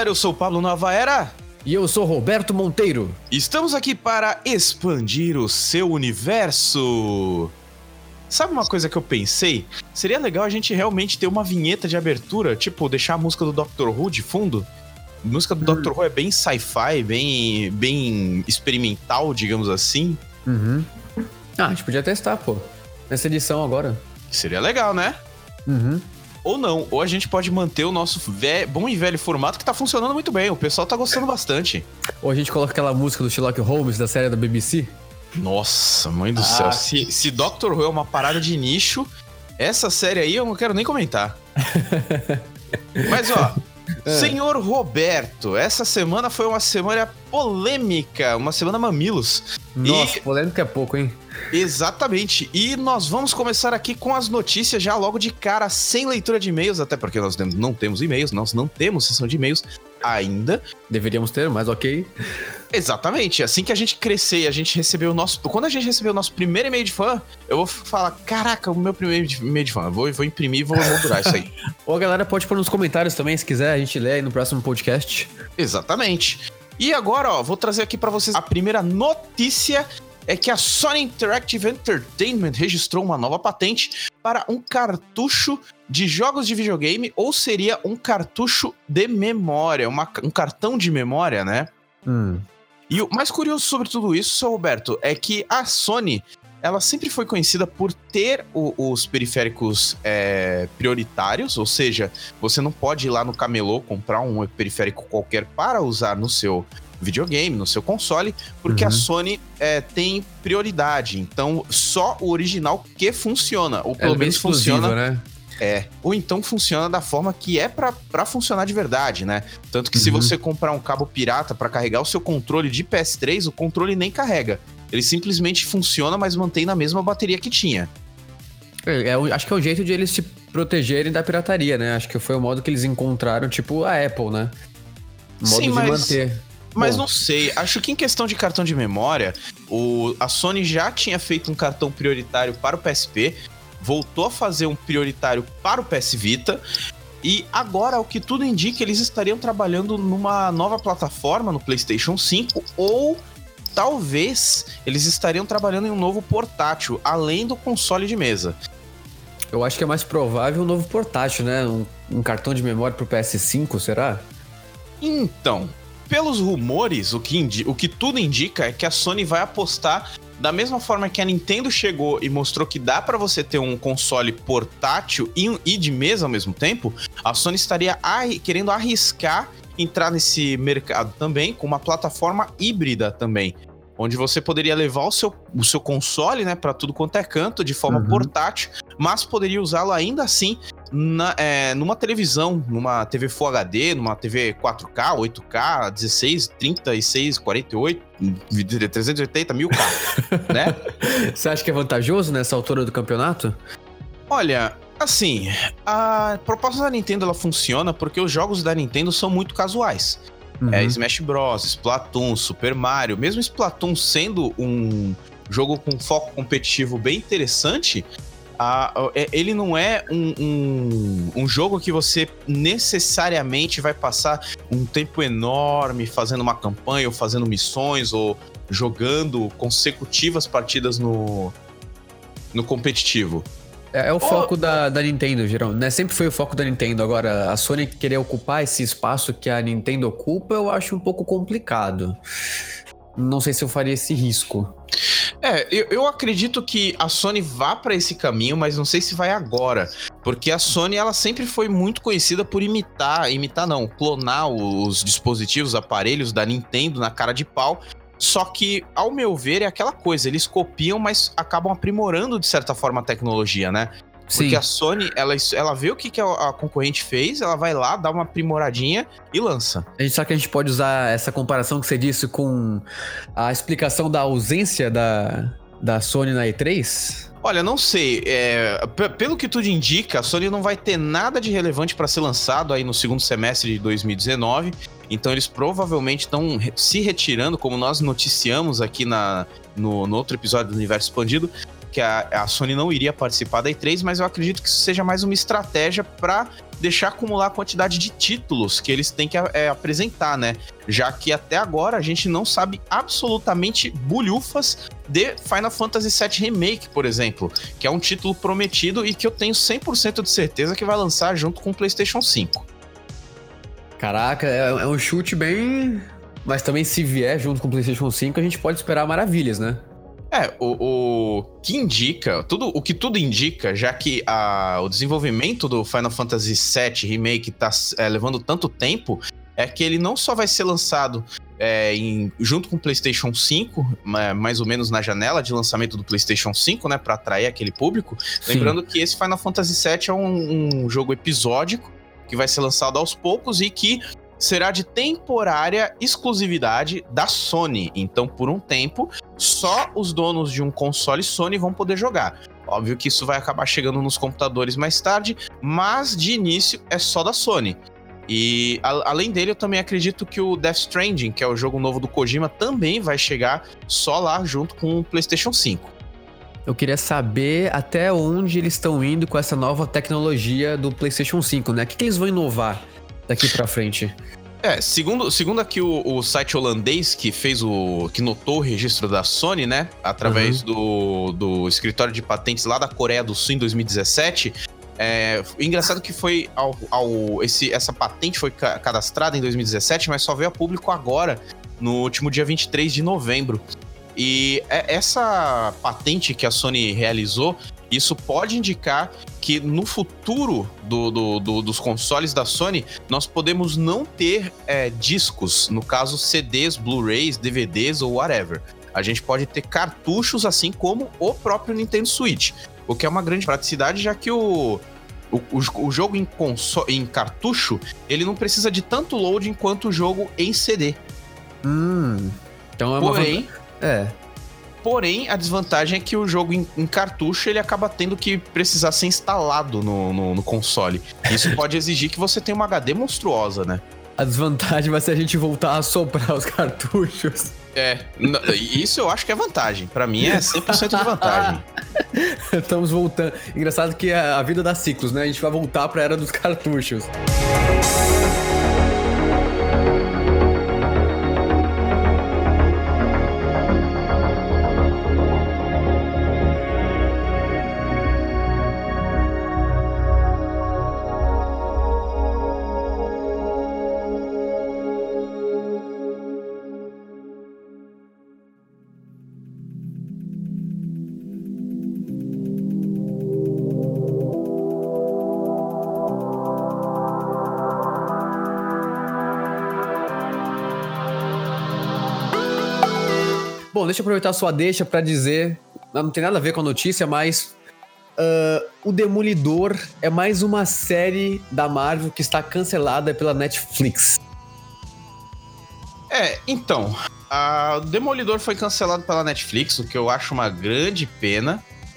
galera, eu sou o Pablo Novaera. E eu sou Roberto Monteiro. Estamos aqui para expandir o seu universo. Sabe uma coisa que eu pensei? Seria legal a gente realmente ter uma vinheta de abertura, tipo, deixar a música do Dr. Who de fundo. A música do Dr. Who é bem sci-fi, bem experimental, digamos assim. Uhum. Ah, a gente podia testar, pô. Nessa edição agora. Seria legal, né? Uhum. Ou não, ou a gente pode manter o nosso bom e velho formato que tá funcionando muito bem. O pessoal tá gostando bastante. Ou a gente coloca aquela música do Sherlock Holmes da série da BBC. Nossa, mãe do céu. Se Dr. Who é uma parada de nicho, essa série aí eu não quero nem comentar. Mas ó, senhor Roberto, essa semana foi uma semana polêmica, uma semana mamilos. Nossa, polêmica é pouco, hein? Exatamente, e nós vamos começar aqui com as notícias já logo de cara, sem leitura de e-mails, até porque nós não temos e-mails, nós não temos sessão de e-mails ainda. Deveríamos ter, mas ok. Exatamente, assim que a gente crescer e a gente receber o nosso... Quando a gente receber o nosso primeiro e-mail de fã, eu vou falar, caraca, o meu primeiro e-mail de fã, vou imprimir e vou moldurar isso aí. Ou a galera pode pôr nos comentários também, se quiser, a gente lê aí no próximo podcast. Exatamente. E agora, ó, vou trazer aqui pra vocês a primeira notícia. É que a Sony Interactive Entertainment registrou uma nova patente para um cartucho de jogos de videogame, ou seria um cartucho de memória, um cartão de memória, né? E o mais curioso sobre tudo isso, seu Roberto, é que a Sony, ela sempre foi conhecida por ter os periféricos prioritários, ou seja, você não pode ir lá no camelô comprar um periférico qualquer para usar no seu videogame, no seu console, porque a Sony tem prioridade. Então, só o original que funciona. Ou pelo menos funciona, né? Ou então funciona da forma que é pra funcionar de verdade, né? Tanto que se você comprar um cabo pirata pra carregar o seu controle de PS3, o controle nem carrega. Ele simplesmente funciona, mas mantém na mesma bateria que tinha. Acho que é o jeito de eles se protegerem da pirataria, né? Acho que foi o modo que eles encontraram, tipo a Apple, né? O modo de manter. Mas não sei, acho que em questão de cartão de memória, a Sony já tinha feito um cartão prioritário para o PSP, voltou a fazer um prioritário para o PS Vita, e agora, o que tudo indica, eles estariam trabalhando numa nova plataforma no PlayStation 5, ou talvez eles estariam trabalhando em um novo portátil, além do console de mesa. Eu acho que é mais provável um novo portátil, né? Um cartão de memória pro PS5, será? Então, pelos rumores, o que tudo indica é que a Sony vai apostar da mesma forma que a Nintendo chegou e mostrou que dá pra você ter um console portátil e de mesa ao mesmo tempo, a Sony estaria querendo arriscar entrar nesse mercado também com uma plataforma híbrida também, onde você poderia levar o seu console, né, para tudo quanto é canto, de forma portátil, mas poderia usá-lo ainda assim numa televisão, numa TV Full HD, numa TV 4K, 8K, 16, 36, 48, 380, 1000K, né? Você acha que é vantajoso nessa altura do campeonato? Olha, assim, a proposta da Nintendo, ela funciona porque os jogos da Nintendo são muito casuais. Smash Bros, Splatoon, Super Mario, mesmo Splatoon sendo um jogo com foco competitivo bem interessante, ele não é um jogo que você necessariamente vai passar um tempo enorme fazendo uma campanha, ou fazendo missões, ou jogando consecutivas partidas no competitivo. É o foco da Nintendo, geralmente, né? Sempre foi o foco da Nintendo. Agora, a Sony querer ocupar esse espaço que a Nintendo ocupa, eu acho um pouco complicado. Não sei se eu faria esse risco. Eu acredito que a Sony vá pra esse caminho, mas não sei se vai agora. Porque a Sony, ela sempre foi muito conhecida por clonar os dispositivos, aparelhos da Nintendo na cara de pau. Só que, ao meu ver, é aquela coisa, eles copiam, mas acabam aprimorando, de certa forma, a tecnologia, né? Porque Sim. a Sony, ela vê o que a concorrente fez, ela vai lá, dá uma aprimoradinha e lança. A gente sabe que a gente pode usar essa comparação que você disse com a explicação da ausência da Sony na E3? Olha, não sei, pelo que tudo indica, a Sony não vai ter nada de relevante para ser lançado aí no segundo semestre de 2019, então eles provavelmente estão se retirando, como nós noticiamos aqui no outro episódio do Universo Expandido. que a Sony não iria participar da E3, mas eu acredito que isso seja mais uma estratégia para deixar acumular a quantidade de títulos que eles têm que apresentar, né? Já que até agora a gente não sabe absolutamente bulhufas de Final Fantasy VII Remake, por exemplo, que é um título prometido e que eu tenho 100% de certeza que vai lançar junto com o PlayStation 5. Caraca, é um chute bem... Mas também se vier junto com o PlayStation 5, a gente pode esperar maravilhas, né? O que indica, o que tudo indica, já que o desenvolvimento do Final Fantasy VII Remake tá levando tanto tempo, é que ele não só vai ser lançado junto com o PlayStation 5, mais ou menos na janela de lançamento do PlayStation 5, né, para atrair aquele público. Sim. Lembrando que esse Final Fantasy VII é um jogo episódico que vai ser lançado aos poucos e que será de temporária exclusividade da Sony. Então, por um tempo, só os donos de um console Sony vão poder jogar. Óbvio que isso vai acabar chegando nos computadores mais tarde, mas de início é só da Sony. E além dele, eu também acredito que o Death Stranding, que é o jogo novo do Kojima, também vai chegar só lá junto com o PlayStation 5. Eu queria saber até onde eles estão indo com essa nova tecnologia do PlayStation 5, né? O que eles vão inovar daqui pra frente? Segundo aqui o site holandês que notou o registro da Sony, né? Através do escritório de patentes lá da Coreia do Sul em 2017. Engraçado que foi essa patente foi cadastrada em 2017, mas só veio a público agora, no último dia 23 de novembro. E essa patente que a Sony realizou, isso pode indicar que no futuro dos consoles da Sony, nós podemos não ter discos, no caso CDs, Blu-rays, DVDs ou whatever. A gente pode ter cartuchos, assim como o próprio Nintendo Switch, o que é uma grande praticidade, já que o jogo em cartucho, ele não precisa de tanto loading quanto o jogo em CD. Então Porém, a desvantagem é que o jogo em cartucho, ele acaba tendo que precisar ser instalado no console. Isso pode exigir que você tenha uma HD monstruosa, né? A desvantagem vai ser a gente voltar a soprar os cartuchos. Isso eu acho que é vantagem. Pra mim é 100% de vantagem. Estamos voltando. Engraçado que a vida dá ciclos, né? A gente vai voltar pra era dos cartuchos. Bom, deixa eu aproveitar a sua deixa pra dizer... Não tem nada a ver com a notícia, mas... o Demolidor é mais uma série da Marvel que está cancelada pela Netflix. Então... O Demolidor foi cancelado pela Netflix, o que eu acho uma grande pena.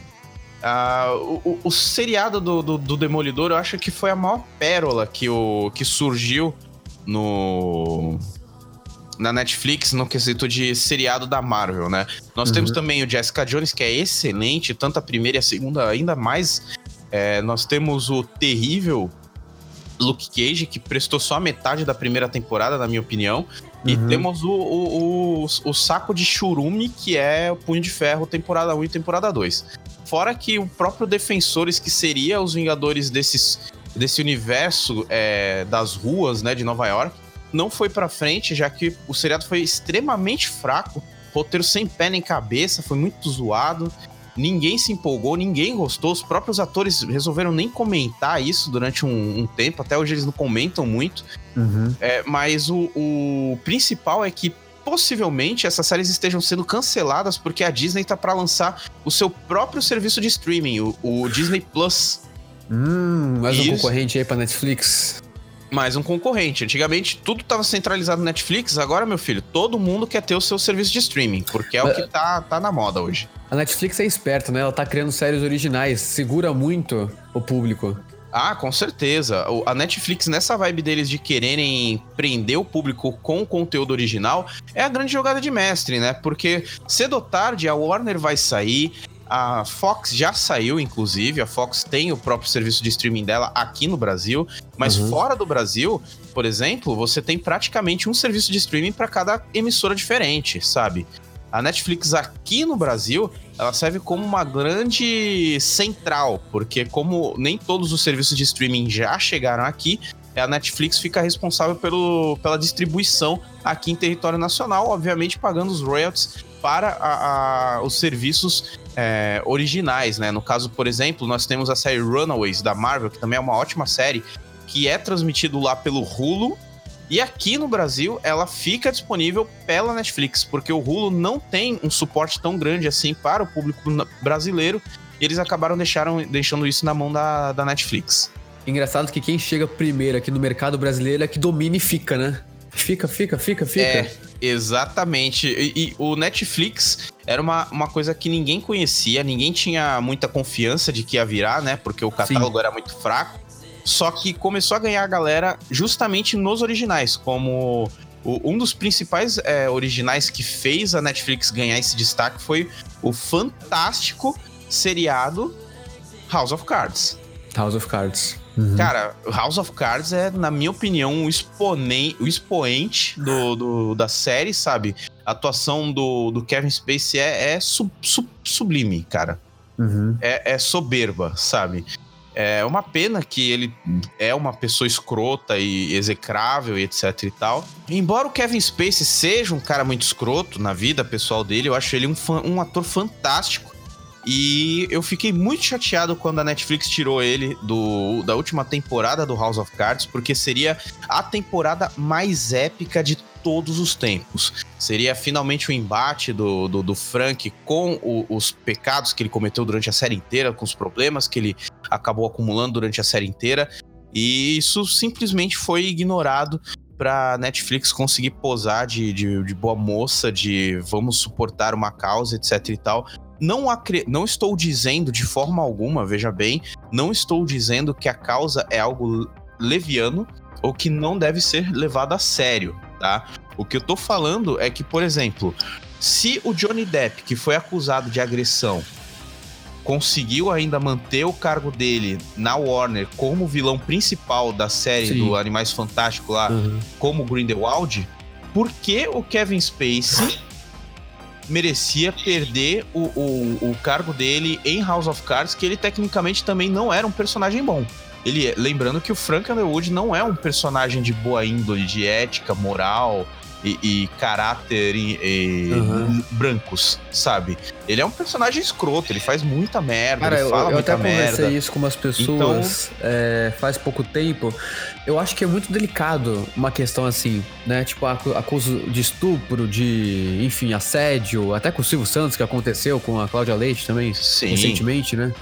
O seriado do Demolidor, eu acho que foi a maior pérola que surgiu na Netflix no quesito de seriado da Marvel, né? Nós temos também o Jessica Jones, que é excelente, tanto a primeira e a segunda ainda mais. Nós temos o terrível Luke Cage, que prestou só a metade da primeira temporada, na minha opinião. E temos o saco de churume, que é o Punho de Ferro, temporada 1 e temporada 2. Fora que o próprio Defensores, que seria os Vingadores desse universo das ruas, né, de Nova York, não foi pra frente, já que o seriado foi extremamente fraco, roteiro sem pé nem cabeça, foi muito zoado, ninguém se empolgou, ninguém gostou, os próprios atores resolveram nem comentar isso durante um tempo, até hoje eles não comentam muito, mas o principal é que possivelmente essas séries estejam sendo canceladas porque a Disney tá pra lançar o seu próprio serviço de streaming, o Disney Plus. Mais um concorrente aí pra Netflix. Mais um concorrente. Antigamente tudo estava centralizado no Netflix, agora, meu filho, todo mundo quer ter o seu serviço de streaming, porque é o que tá na moda hoje. A Netflix é esperta, né? Ela tá criando séries originais, segura muito o público. Com certeza. A Netflix, nessa vibe deles de quererem prender o público com o conteúdo original, é a grande jogada de mestre, né? Porque cedo ou tarde a Warner vai sair, A Fox já saiu, inclusive. A Fox tem o próprio serviço de streaming dela aqui no Brasil. Mas fora do Brasil, por exemplo, você tem praticamente um serviço de streaming para cada emissora diferente, sabe? A Netflix aqui no Brasil, ela serve como uma grande central, porque como nem todos os serviços de streaming já chegaram aqui, a Netflix fica responsável pela distribuição aqui em território nacional, obviamente pagando os royalties para os serviços originais, né? No caso, por exemplo, nós temos a série Runaways da Marvel, que também é uma ótima série, que é transmitido lá pelo Hulu. E aqui no Brasil, ela fica disponível pela Netflix, porque o Hulu não tem um suporte tão grande assim para o público brasileiro, e eles acabaram deixando isso na mão da Netflix. Engraçado que quem chega primeiro aqui no mercado brasileiro é que domina e fica, né? Fica. É, exatamente. E o Netflix era uma coisa que ninguém conhecia, ninguém tinha muita confiança de que ia virar, né? Porque o catálogo era muito fraco. Só que começou a ganhar a galera justamente nos originais, como um dos principais originais que fez a Netflix ganhar esse destaque foi o fantástico seriado House of Cards. House of Cards. Cara, House of Cards é, na minha opinião, o expoente da série, sabe? A atuação do Kevin Spacey é sublime, cara. É soberba, sabe? É uma pena que ele é uma pessoa escrota e execrável e etc e tal. Embora o Kevin Spacey seja um cara muito escroto na vida pessoal dele, eu acho ele um ator fantástico. E eu fiquei muito chateado quando a Netflix tirou ele da última temporada do House of Cards, porque seria a temporada mais épica de todos os tempos. Seria finalmente o embate do Frank com os pecados que ele cometeu durante a série inteira, com os problemas que ele acabou acumulando durante a série inteira. E isso simplesmente foi ignorado pra Netflix conseguir posar de boa moça, de vamos suportar uma causa, etc e tal. Não estou dizendo de forma alguma, veja bem, não estou dizendo que a causa é algo leviano ou que não deve ser levado a sério, tá? O que eu tô falando é que, por exemplo, se o Johnny Depp, que foi acusado de agressão, conseguiu ainda manter o cargo dele na Warner como vilão principal da série do Animais Fantásticos lá, como Grindelwald, por que o Kevin Spacey merecia perder o cargo dele em House of Cards, que ele tecnicamente também não era um personagem bom. Lembrando que o Frank Underwood não é um personagem de boa índole, de ética, moral e caráter brancos, sabe? Ele é um personagem escroto, ele faz muita merda, cara, ele fala muita merda. Eu até conversei isso com umas pessoas faz pouco tempo. Eu acho que é muito delicado uma questão assim, né? Tipo, acuso de estupro, de, enfim, assédio, até com o Silvio Santos, que aconteceu com a Cláudia Leite também, recentemente, né?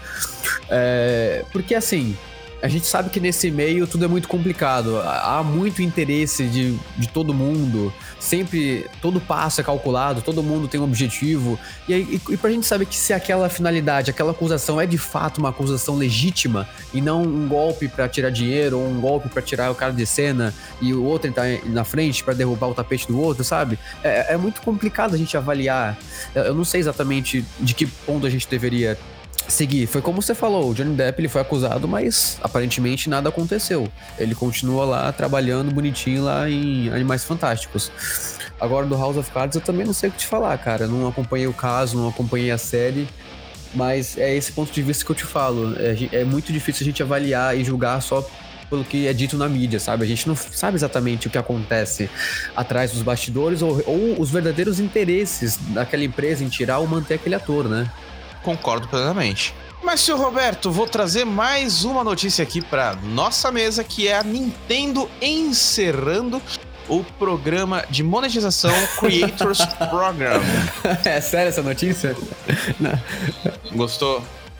Porque assim, a gente sabe que nesse meio tudo é muito complicado. Há muito interesse de todo mundo. Sempre, todo passo é calculado, todo mundo tem um objetivo. E pra gente saber que se aquela finalidade, aquela acusação é de fato uma acusação legítima e não um golpe pra tirar dinheiro ou um golpe pra tirar o cara de cena e o outro entrar na frente pra derrubar o tapete do outro, sabe? É muito complicado a gente avaliar. Eu não sei exatamente de que ponto a gente deveria seguir. Foi como você falou, o Johnny Depp ele foi acusado, mas aparentemente nada aconteceu. Ele continua lá trabalhando bonitinho lá em Animais Fantásticos. Agora do House of Cards eu também não sei o que te falar, cara. Eu não acompanhei o caso, não acompanhei a série, mas é esse ponto de vista que eu te falo. É muito difícil a gente avaliar e julgar só pelo que é dito na mídia, sabe? A gente não sabe exatamente o que acontece atrás dos bastidores ou os verdadeiros interesses daquela empresa em tirar ou manter aquele ator, né? Concordo plenamente. Mas, senhor Roberto, vou trazer mais uma notícia aqui para nossa mesa, que é a Nintendo encerrando o programa de monetização Creators Program. É sério essa notícia? Não. Gostou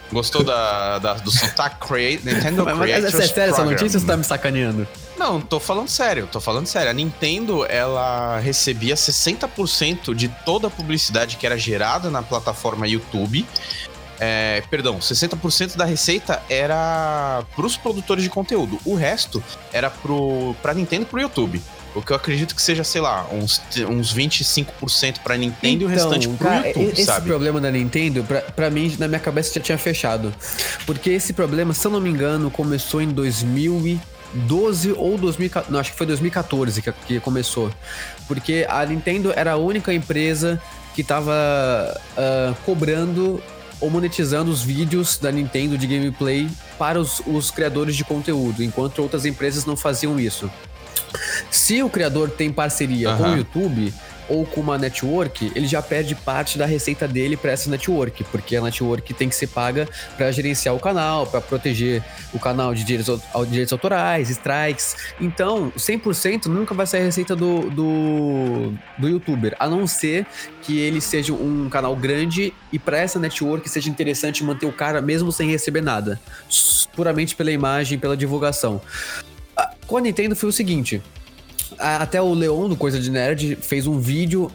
do sotaque Nintendo Creators Program? Mas é sério essa notícia ou você tá me sacaneando? Não, tô falando sério. A Nintendo, ela recebia 60% de toda a publicidade que era gerada na plataforma YouTube Perdão, 60% da receita era pros produtores de conteúdo. O resto era pra Nintendo e pro YouTube. O que eu acredito que seja, sei lá, uns 25% pra Nintendo e o restante pro YouTube, esse sabe? Problema da Nintendo, pra mim, na minha cabeça já tinha fechado. Porque esse problema, se eu não me engano, começou em 2012 ou 2014. Não, acho que foi 2014 que começou. Porque a Nintendo era a única empresa que tava cobrando ou monetizando os vídeos da Nintendo de gameplay para os criadores de conteúdo, enquanto outras empresas não faziam isso. Se o criador tem parceria com o YouTube ou com uma network, ele já perde parte da receita dele para essa network, porque a network tem que ser paga para gerenciar o canal, para proteger o canal de direitos autorais, strikes. Então, 100% nunca vai ser a receita do youtuber, a não ser que ele seja um canal grande e para essa network seja interessante manter o cara mesmo sem receber nada, puramente pela imagem, pela divulgação. Com a Nintendo foi o seguinte, até o Leon do Coisa de Nerd fez um vídeo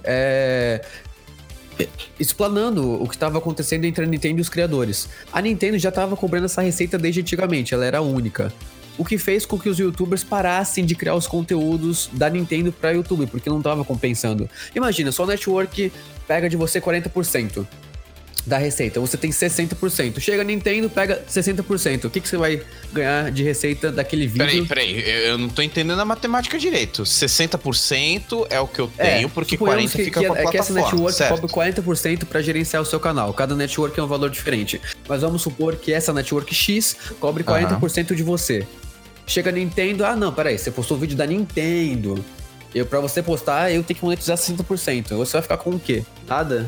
explanando o que estava acontecendo entre a Nintendo e os criadores. A Nintendo já estava cobrando essa receita desde antigamente, ela era a única. O que fez com que os youtubers parassem de criar os conteúdos da Nintendo para YouTube, porque não estava compensando. Imagina, sua network pega de você 40% da receita, você tem 60%. Chega a Nintendo, pega 60%. O que você vai ganhar de receita daquele vídeo? Peraí, eu não tô entendendo a matemática direito. 60% é o que eu tenho, porque 40% fica com a plataforma. Que essa network cobre 40% para gerenciar o seu canal. Cada network é um valor diferente. Mas vamos supor que essa network X cobre 40% de você. Chega a Nintendo, não, peraí, você postou o vídeo da Nintendo. Pra você postar, eu tenho que monetizar 60%. Você vai ficar com o quê? Nada?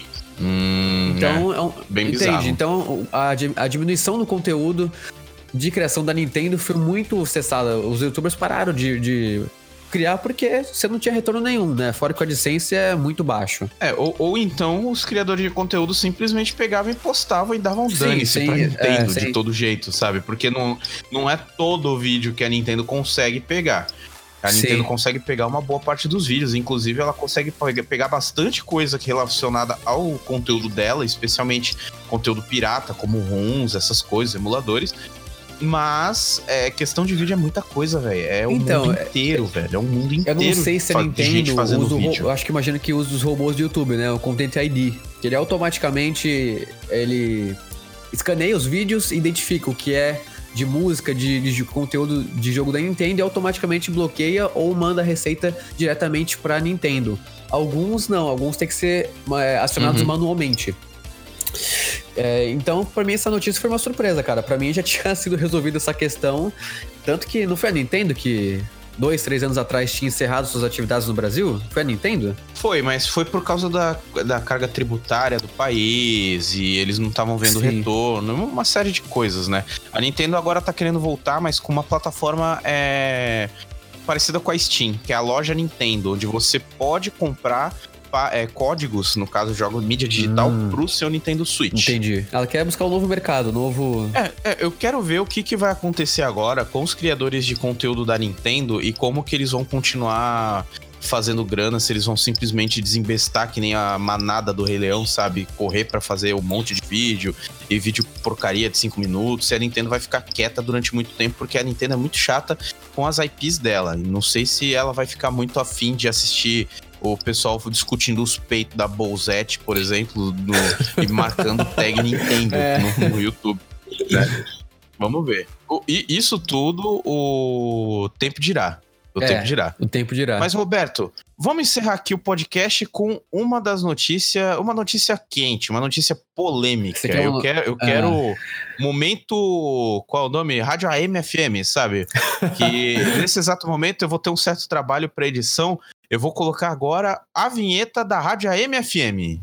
Então, bem entende? bizarro. Então, a diminuição no conteúdo de criação da Nintendo foi muito cessada. Os youtubers pararam de criar porque você não tinha retorno nenhum, né? Fora que a AdSense é muito baixo. Ou então os criadores de conteúdo simplesmente pegavam e postavam e davam dane-se pra Nintendo de todo jeito, sabe? Porque não é todo vídeo que a Nintendo consegue pegar. A Nintendo consegue pegar uma boa parte dos vídeos, inclusive ela consegue pegar bastante coisa relacionada ao conteúdo dela, especialmente conteúdo pirata, como ROMs, essas coisas, emuladores. Mas questão de vídeo é muita coisa, velho. É o mundo inteiro, velho. É um mundo inteiro. Eu não sei se a Nintendo usa vídeo. Eu acho que imagino que usa os robôs do YouTube, né? O Content ID. Que ele automaticamente escaneia os vídeos e identifica o que é de música, de conteúdo de jogo da Nintendo e automaticamente bloqueia ou manda a receita diretamente pra Nintendo. Alguns não, alguns tem que ser acionados manualmente. Então, pra mim, essa notícia foi uma surpresa, cara. Pra mim, já tinha sido resolvida essa questão. Tanto que não foi a Nintendo que 2, 3 anos atrás tinha encerrado suas atividades no Brasil? Foi a Nintendo? Foi, mas foi por causa da carga tributária do país e eles não estavam vendo retorno, uma série de coisas, né? A Nintendo agora tá querendo voltar, mas com uma plataforma parecida com a Steam, que é a loja Nintendo, onde você pode comprar códigos, no caso, jogos mídia digital, pro seu Nintendo Switch. Entendi. Ela quer buscar um novo mercado, eu quero ver o que vai acontecer agora com os criadores de conteúdo da Nintendo e como que eles vão continuar fazendo grana, se eles vão simplesmente desembestar que nem a manada do Rei Leão, sabe? Correr pra fazer um monte de vídeo e vídeo porcaria de 5 minutos, se a Nintendo vai ficar quieta durante muito tempo, porque a Nintendo é muito chata com as IPs dela. Não sei se ela vai ficar muito afim de assistir o pessoal discutindo os peitos da Bowsette, por exemplo, e marcando tag Nintendo no YouTube. Né? Vamos ver. E isso tudo o tempo dirá. O tempo dirá. Mas, Roberto, vamos encerrar aqui o podcast com uma notícia quente, uma notícia polêmica. Eu quero momento, qual é o nome? Rádio AM FM, sabe? Que nesse exato momento eu vou ter um certo trabalho para edição. Eu vou colocar agora a vinheta da Rádio AM FM.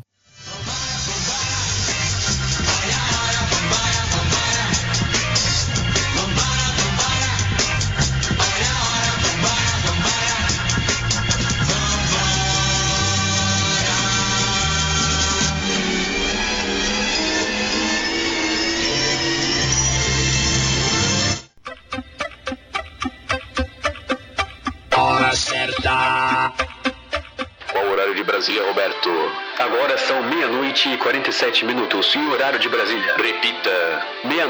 Hora certa. Qual horário de Brasília, Roberto? Agora são 00:47 e o horário de Brasília. Repita.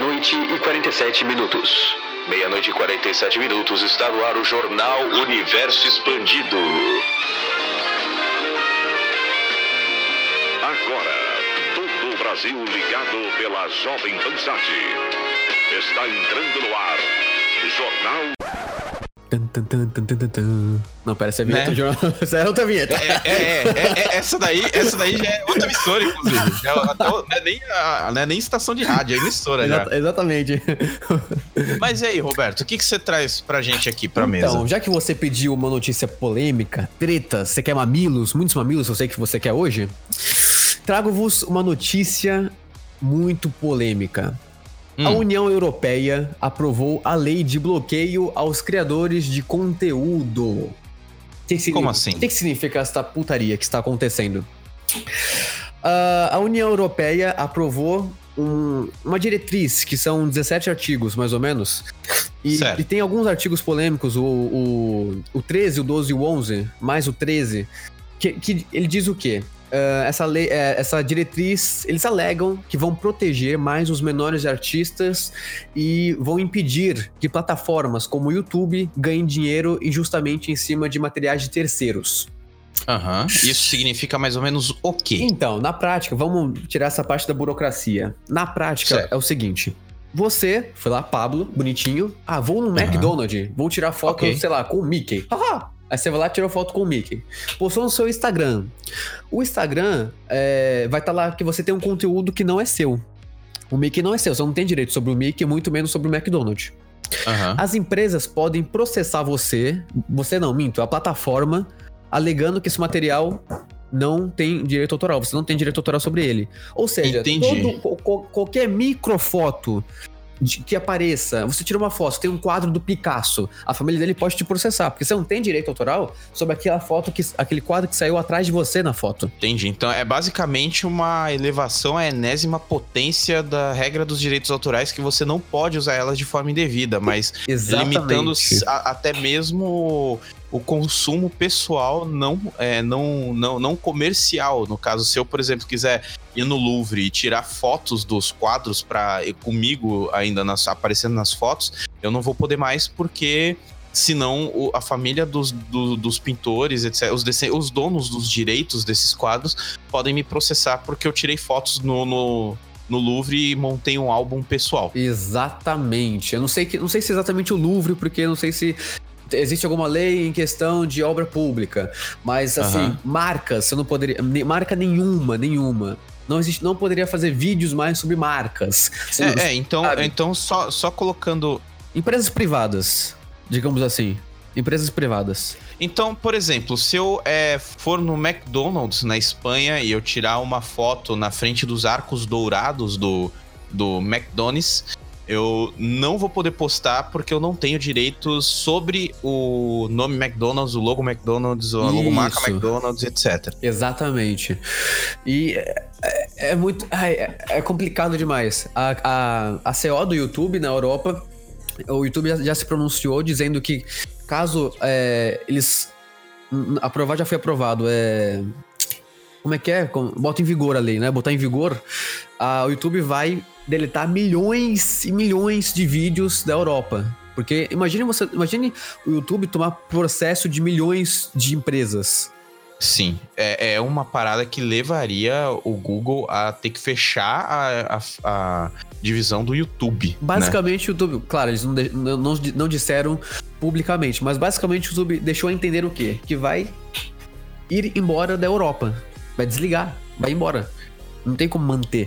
00:47. 00:47, está no ar o Jornal Universo Expandido. Agora, todo o Brasil ligado pela Jovem Pan Sat. Está entrando no ar o Jornal... Não, parece a vinheta, né? Essa é outra vinheta. Essa daí já é outra emissora, inclusive. Não é nem estação de rádio, é emissora já. Exatamente. Mas e aí, Roberto, o que você traz pra gente aqui pra mesa? Então, já que você pediu uma notícia polêmica, treta, você quer mamilos, muitos mamilos, eu sei que você quer hoje, trago-vos uma notícia muito polêmica. A União Europeia aprovou a lei de bloqueio aos criadores de conteúdo. Como assim? O que significa essa putaria que está acontecendo? A União Europeia aprovou uma diretriz, que são 17 artigos, mais ou menos. E tem alguns artigos polêmicos, o 13, o 12 e o 11, mais o 13, que ele diz o quê? Essa diretriz, eles alegam que vão proteger mais os menores artistas e vão impedir que plataformas como o YouTube ganhem dinheiro injustamente em cima de materiais de terceiros. Isso significa mais ou menos o quê? Então, na prática, vamos tirar essa parte da burocracia. Na prática, é o seguinte: você foi lá, Pablo, bonitinho. vou no McDonald's, vou tirar foto, sei lá, com o Mickey. Aí você vai lá e tira foto com o Mickey. Postou no seu Instagram. O Instagram vai estar lá que você tem um conteúdo que não é seu. O Mickey não é seu, você não tem direito sobre o Mickey, muito menos sobre o McDonald's. As empresas podem processar a plataforma, alegando que esse material não tem direito autoral. Você não tem direito autoral sobre ele. Ou seja, qualquer microfoto que apareça, você tira uma foto, tem um quadro do Picasso, a família dele pode te processar, porque você não tem direito autoral sobre aquela foto, aquele quadro que saiu atrás de você na foto. Entendi. Então é basicamente uma elevação à enésima potência da regra dos direitos autorais, que você não pode usar elas de forma indevida, mas limitando até mesmo o consumo pessoal, não comercial. No caso, se eu, por exemplo, quiser ir no Louvre e tirar fotos dos quadros comigo ainda aparecendo nas fotos, eu não vou poder mais, porque senão a família dos pintores, etc., os donos dos direitos desses quadros podem me processar porque eu tirei fotos no Louvre e montei um álbum pessoal. Exatamente. Eu não sei se é exatamente o Louvre, porque eu não sei se existe alguma lei em questão de obra pública, mas assim, marcas, você não poderia, marca nenhuma, não poderia fazer vídeos mais sobre marcas. Então só colocando empresas privadas, digamos assim, empresas privadas. Então, por exemplo, se eu for no McDonald's na Espanha e eu tirar uma foto na frente dos arcos dourados do McDonald's, eu não vou poder postar porque eu não tenho direitos sobre o nome McDonald's, o logo McDonald's, a logomarca McDonald's, etc. Exatamente. E é muito... é complicado demais. A CO do YouTube na Europa, o YouTube já se pronunciou dizendo que caso eles... já foi aprovado. Como é que é? Bota em vigor a lei, né? Botar em vigor, o YouTube vai deletar milhões e milhões de vídeos da Europa. Porque imagine o YouTube tomar processo de milhões de empresas. Sim, é uma parada que levaria o Google a ter que fechar a divisão do YouTube. Basicamente, né? O YouTube, claro, eles não disseram publicamente, mas basicamente o YouTube deixou a entender o quê? Que vai ir embora da Europa. Vai desligar, vai embora. Não tem como manter.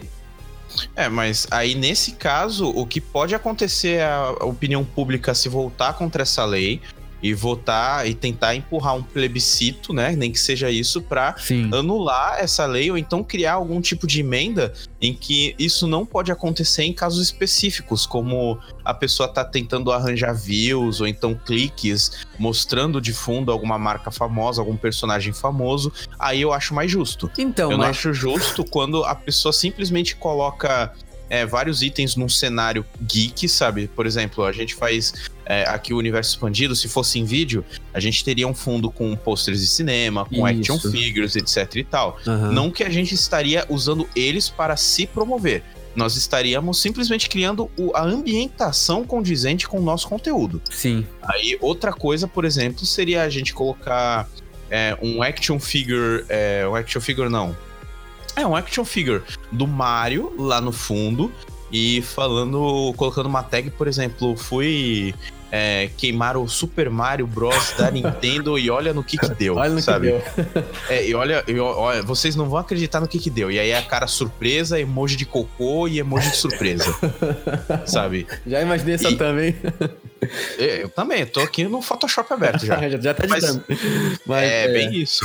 Mas aí nesse caso, o que pode acontecer é a opinião pública se voltar contra essa lei e votar e tentar empurrar um plebiscito, né? Nem que seja isso, pra anular essa lei, ou então criar algum tipo de emenda em que isso não pode acontecer em casos específicos, como a pessoa tá tentando arranjar views ou então cliques, mostrando de fundo alguma marca famosa, algum personagem famoso. Aí eu acho mais justo. Então, eu não acho justo quando a pessoa simplesmente coloca vários itens num cenário geek, sabe? Por exemplo, a gente faz aqui o Universo Expandido, se fosse em vídeo, a gente teria um fundo com pôsteres de cinema, com action figures, etc e tal. Não que a gente estaria usando eles para se promover. Nós estaríamos simplesmente criando a ambientação condizente com o nosso conteúdo. Sim. Aí, outra coisa, por exemplo, seria a gente colocar um action figure... um action figure, não. Um action figure do Mario lá no fundo e colocando uma tag, por exemplo, fui queimar o Super Mario Bros. Da Nintendo e olha no que deu, olha no sabe? Que deu. E olha, vocês não vão acreditar no que deu. E aí a cara surpresa, emoji de cocô e emoji de surpresa, sabe? Já imaginei essa também. Eu também, tô aqui no Photoshop aberto já. já tá editando. Mas bem isso.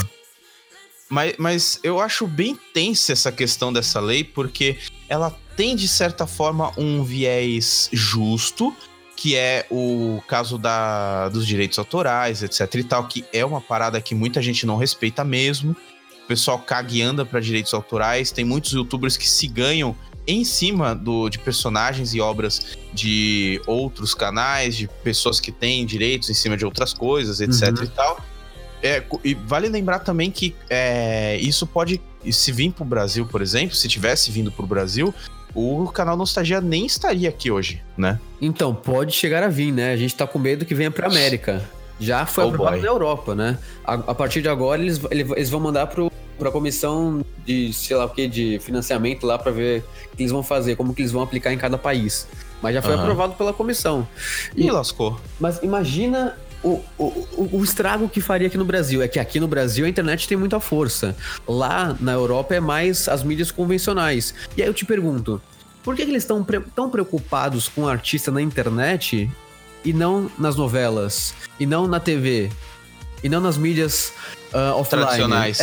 Mas eu acho bem tensa essa questão dessa lei, porque ela tem, de certa forma, um viés justo, que é o caso dos direitos autorais, etc e tal, que é uma parada que muita gente não respeita mesmo. O pessoal caga e anda pra direitos autorais. Tem muitos youtubers que se ganham em cima de personagens e obras de outros canais, de pessoas que têm direitos em cima de outras coisas, etc e tal. E vale lembrar também que isso pode, se vir pro Brasil, por exemplo, se tivesse vindo pro Brasil, o canal Nostalgia nem estaria aqui hoje, né? Então, pode chegar a vir, né? A gente tá com medo que venha pra América. Já foi aprovado na Europa, né? A partir de agora, eles vão mandar pra comissão de, sei lá o que, de financiamento lá pra ver o que eles vão fazer, como que eles vão aplicar em cada país. Mas já foi aprovado pela comissão. E lascou. Mas imagina o estrago que faria aqui no Brasil. É que aqui no Brasil a internet tem muita força. Lá na Europa é mais as mídias convencionais. E aí eu te pergunto, por que eles estão tão preocupados com o artista na internet e não nas novelas? E não na TV? E não nas mídias offline? Tradicionais.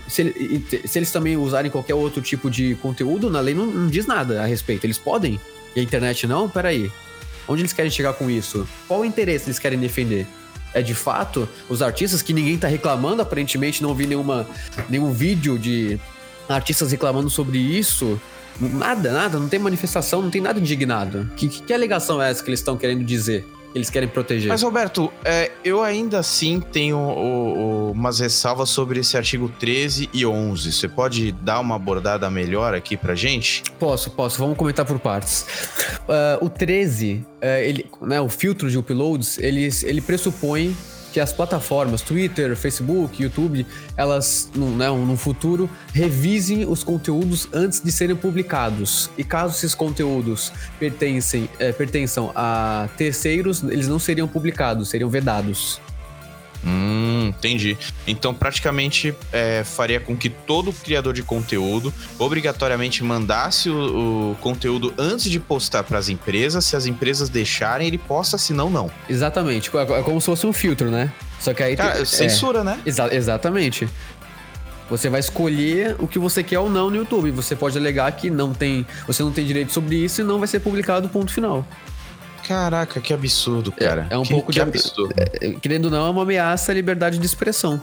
Se eles também usarem qualquer outro tipo de conteúdo, na lei não diz nada a respeito. Eles podem? E a internet não? Peraí. Onde eles querem chegar com isso? Qual o interesse eles querem defender? É de fato os artistas que ninguém tá reclamando, aparentemente não vi nenhum vídeo de artistas reclamando sobre isso. Nada, não tem manifestação, não tem nada indignado. Que alegação é essa que eles estão querendo dizer? Que eles querem proteger? Mas, Roberto, eu ainda assim tenho umas ressalvas sobre esse artigo 13 e 11. Você pode dar uma abordada melhor aqui pra gente? Posso. Vamos comentar por partes. O 13, o filtro de uploads, ele pressupõe que as plataformas Twitter, Facebook, YouTube, elas, no futuro, revisem os conteúdos antes de serem publicados. E caso esses conteúdos pertençam a terceiros, eles não seriam publicados, seriam vedados. Entendi. Então, praticamente, faria com que todo criador de conteúdo obrigatoriamente mandasse o conteúdo antes de postar para as empresas. Se as empresas deixarem, ele posta, senão não. Exatamente. É como se fosse um filtro, né? Só que aí... censura, né? Exatamente. Você vai escolher o que você quer ou não no YouTube. Você pode alegar que você não tem direito sobre isso e não vai ser publicado, ponto final. Caraca, que absurdo, cara. É um pouco de absurdo. Querendo ou não, é uma ameaça à liberdade de expressão.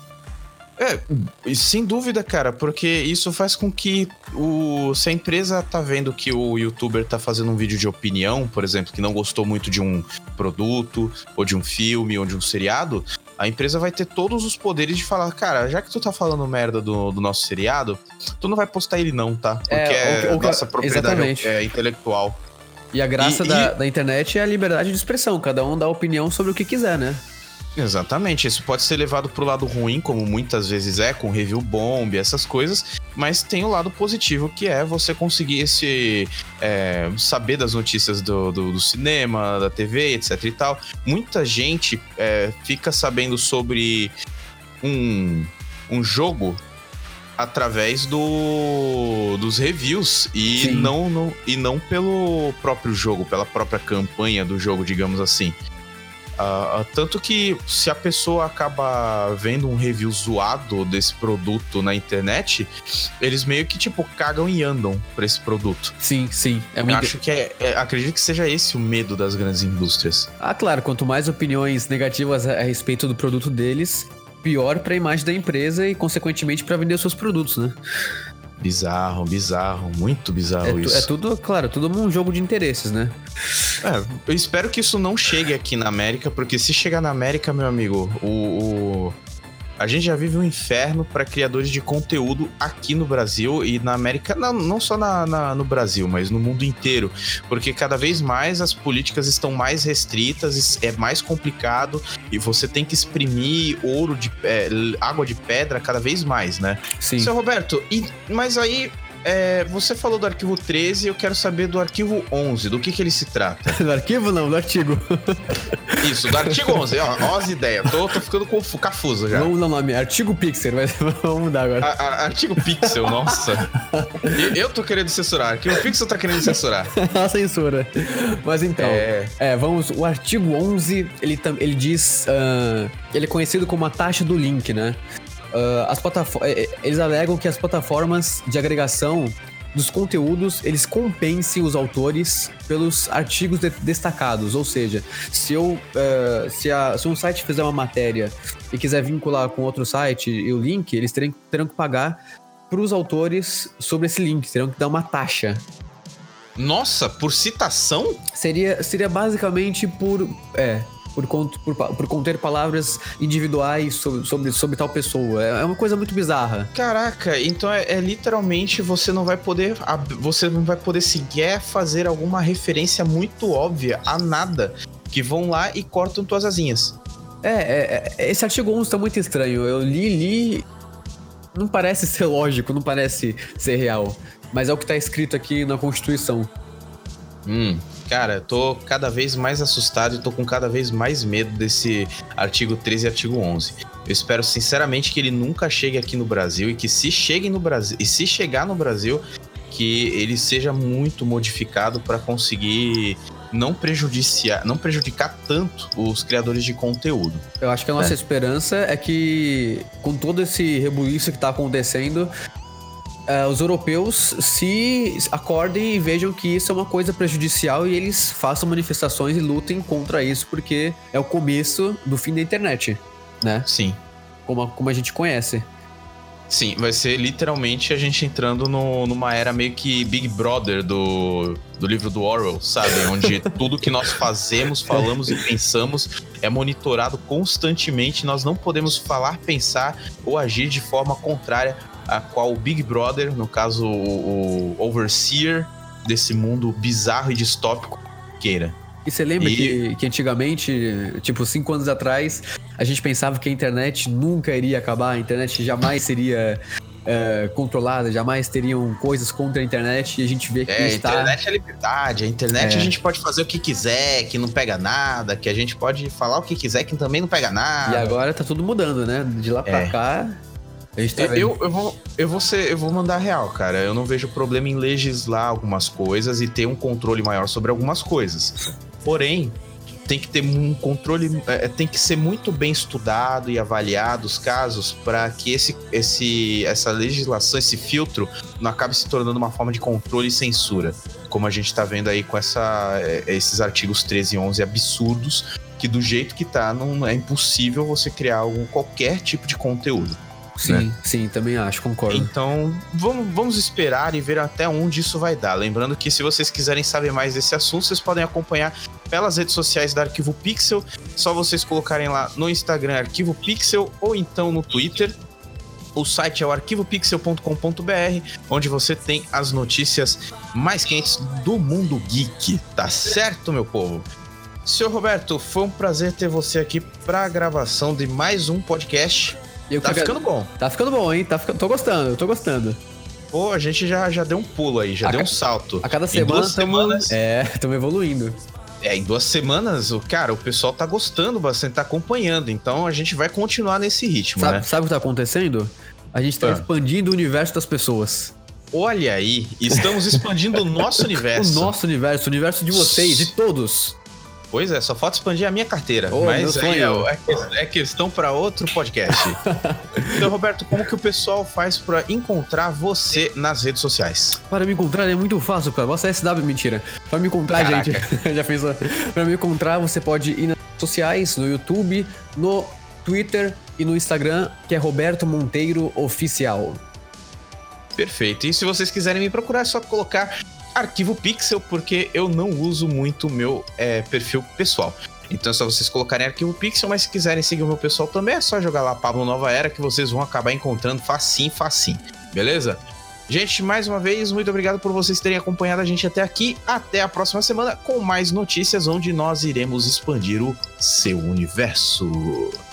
Sem dúvida, cara, porque isso faz com que se a empresa tá vendo que o youtuber tá fazendo um vídeo de opinião, por exemplo, que não gostou muito de um produto, ou de um filme, ou de um seriado, a empresa vai ter todos os poderes de falar, cara, já que tu tá falando merda do nosso seriado, tu não vai postar ele não, tá? Porque nossa propriedade intelectual. E a graça da internet é a liberdade de expressão. Cada um dá opinião sobre o que quiser, né? Exatamente. Isso pode ser levado pro lado ruim, como muitas vezes com review bomb, essas coisas. Mas tem o lado positivo, que é você conseguir saber das notícias do cinema, da TV, etc e tal. Muita gente fica sabendo sobre um jogo através dos reviews e não pelo próprio jogo, pela própria campanha do jogo, digamos assim. Tanto que se a pessoa acaba vendo um review zoado desse produto na internet, eles meio que cagam e andam pra esse produto. Sim. Acho que acredito que seja esse o medo das grandes indústrias. Claro, quanto mais opiniões negativas a respeito do produto deles, pior pra imagem da empresa e, consequentemente, pra vender os seus produtos, né? Bizarro, muito bizarro isso. É tudo, claro, tudo um jogo de interesses, né? Eu espero que isso não chegue aqui na América, porque se chegar na América, meu amigo, a gente já vive um inferno para criadores de conteúdo aqui no Brasil e na América, não só no Brasil, mas no mundo inteiro, porque cada vez mais as políticas estão mais restritas, é mais complicado e você tem que exprimir água de pedra cada vez mais, né? Sim. Seu Roberto, mas aí... você falou do arquivo 13, eu quero saber do arquivo 11, do que ele se trata. Do arquivo não, do artigo. Isso, do artigo 11, ó as ideias, tô ficando confuso já. Vamos mudar o nome, artigo Pixel, mas vamos mudar agora. Artigo Pixel, nossa. Eu tô querendo censurar, arquivo Pixel tá querendo censurar. A censura. Mas então, vamos, o artigo 11, ele diz, ele é conhecido como a taxa do link, né? Eles alegam que as plataformas de agregação dos conteúdos, eles compensem os autores pelos artigos destacados, ou seja, se um site fizer uma matéria e quiser vincular com outro site e o link, eles terão que pagar para os autores sobre esse link, terão que dar uma taxa. Nossa, por citação? Seria basicamente por conter palavras individuais sobre tal pessoa. É uma coisa muito bizarra. Caraca, então literalmente você não vai poder sequer fazer alguma referência muito óbvia a nada, que vão lá e cortam tuas asinhas. Esse artigo 11 tá muito estranho. Eu li, não parece ser lógico, não parece ser real, mas é o que tá escrito aqui na Constituição. Cara, tô cada vez mais assustado e tô com cada vez mais medo desse artigo 13 e artigo 11. Eu espero sinceramente que ele nunca chegue aqui no Brasil e que se chegar no Brasil, que ele seja muito modificado para conseguir não prejudicar tanto os criadores de conteúdo. Eu acho que a nossa esperança é que, com todo esse rebuliço que tá acontecendo, os europeus se acordem e vejam que isso é uma coisa prejudicial e eles façam manifestações e lutem contra isso, porque é o começo do fim da internet, né? Sim. Como a gente conhece. Sim, vai ser literalmente a gente entrando numa era meio que Big Brother do livro do Orwell, sabe? Onde tudo que nós fazemos, falamos e pensamos é monitorado constantemente. Nós não podemos falar, pensar ou agir de forma contrária a qual o Big Brother, no caso o overseer desse mundo bizarro e distópico, queira. E você lembra que antigamente, tipo 5 anos atrás, a gente pensava que a internet nunca iria acabar, a internet jamais seria controlada, jamais teriam coisas contra a internet, e a gente vê que está... A internet é liberdade, a internet a gente pode fazer o que quiser, que não pega nada, que a gente pode falar o que quiser, que também não pega nada. E agora tá tudo mudando, né? De lá pra cá... Eu vou mandar real, cara. Eu não vejo problema em legislar algumas coisas e ter um controle maior sobre algumas coisas. Porém, tem que ter um controle, tem que ser muito bem estudado e avaliado os casos para que essa legislação, esse filtro, não acabe se tornando uma forma de controle e censura. Como a gente tá vendo aí com esses artigos 13 e 11 absurdos, que do jeito que tá, não é impossível você criar qualquer tipo de conteúdo. Sim, né? Sim, também acho, concordo. Então, vamos esperar e ver até onde isso vai dar. Lembrando que se vocês quiserem saber mais desse assunto, vocês podem acompanhar pelas redes sociais da Arquivo Pixel. Só vocês colocarem lá no Instagram Arquivo Pixel ou então no Twitter. O site é o arquivopixel.com.br, onde você tem as notícias mais quentes do mundo geek. Tá certo, meu povo? Senhor Roberto, foi um prazer ter você aqui para a gravação de mais um podcast. Tá ficando bom. Tá ficando bom, hein? Tô gostando. Pô, a gente já deu um pulo aí, já deu um salto. A cada semana estamos evoluindo. Em 2 semanas, o pessoal tá gostando bastante, tá acompanhando. Então a gente vai continuar nesse ritmo, né? Sabe o que tá acontecendo? A gente tá expandindo o universo das pessoas. Olha aí, estamos expandindo o nosso universo. O nosso universo, o universo de vocês, de todos. Pois é, só falta expandir a minha carteira. Mas aí é questão para outro podcast. Então, Roberto, como que o pessoal faz para encontrar você nas redes sociais? Para me encontrar é muito fácil, cara. Basta SW, mentira. Para me encontrar, gente, já pensou? Para me encontrar, você pode ir nas redes sociais, no YouTube, no Twitter e no Instagram, que é Roberto Monteiro Oficial. Perfeito. E se vocês quiserem me procurar, é só colocar Arquivo Pixel, porque eu não uso muito o meu perfil pessoal. Então é só vocês colocarem Arquivo Pixel, mas se quiserem seguir o meu pessoal também, é só jogar lá Pablo Nova Era, que vocês vão acabar encontrando facinho. Beleza? Gente, mais uma vez, muito obrigado por vocês terem acompanhado a gente até aqui. Até a próxima semana com mais notícias, onde nós iremos expandir o seu universo.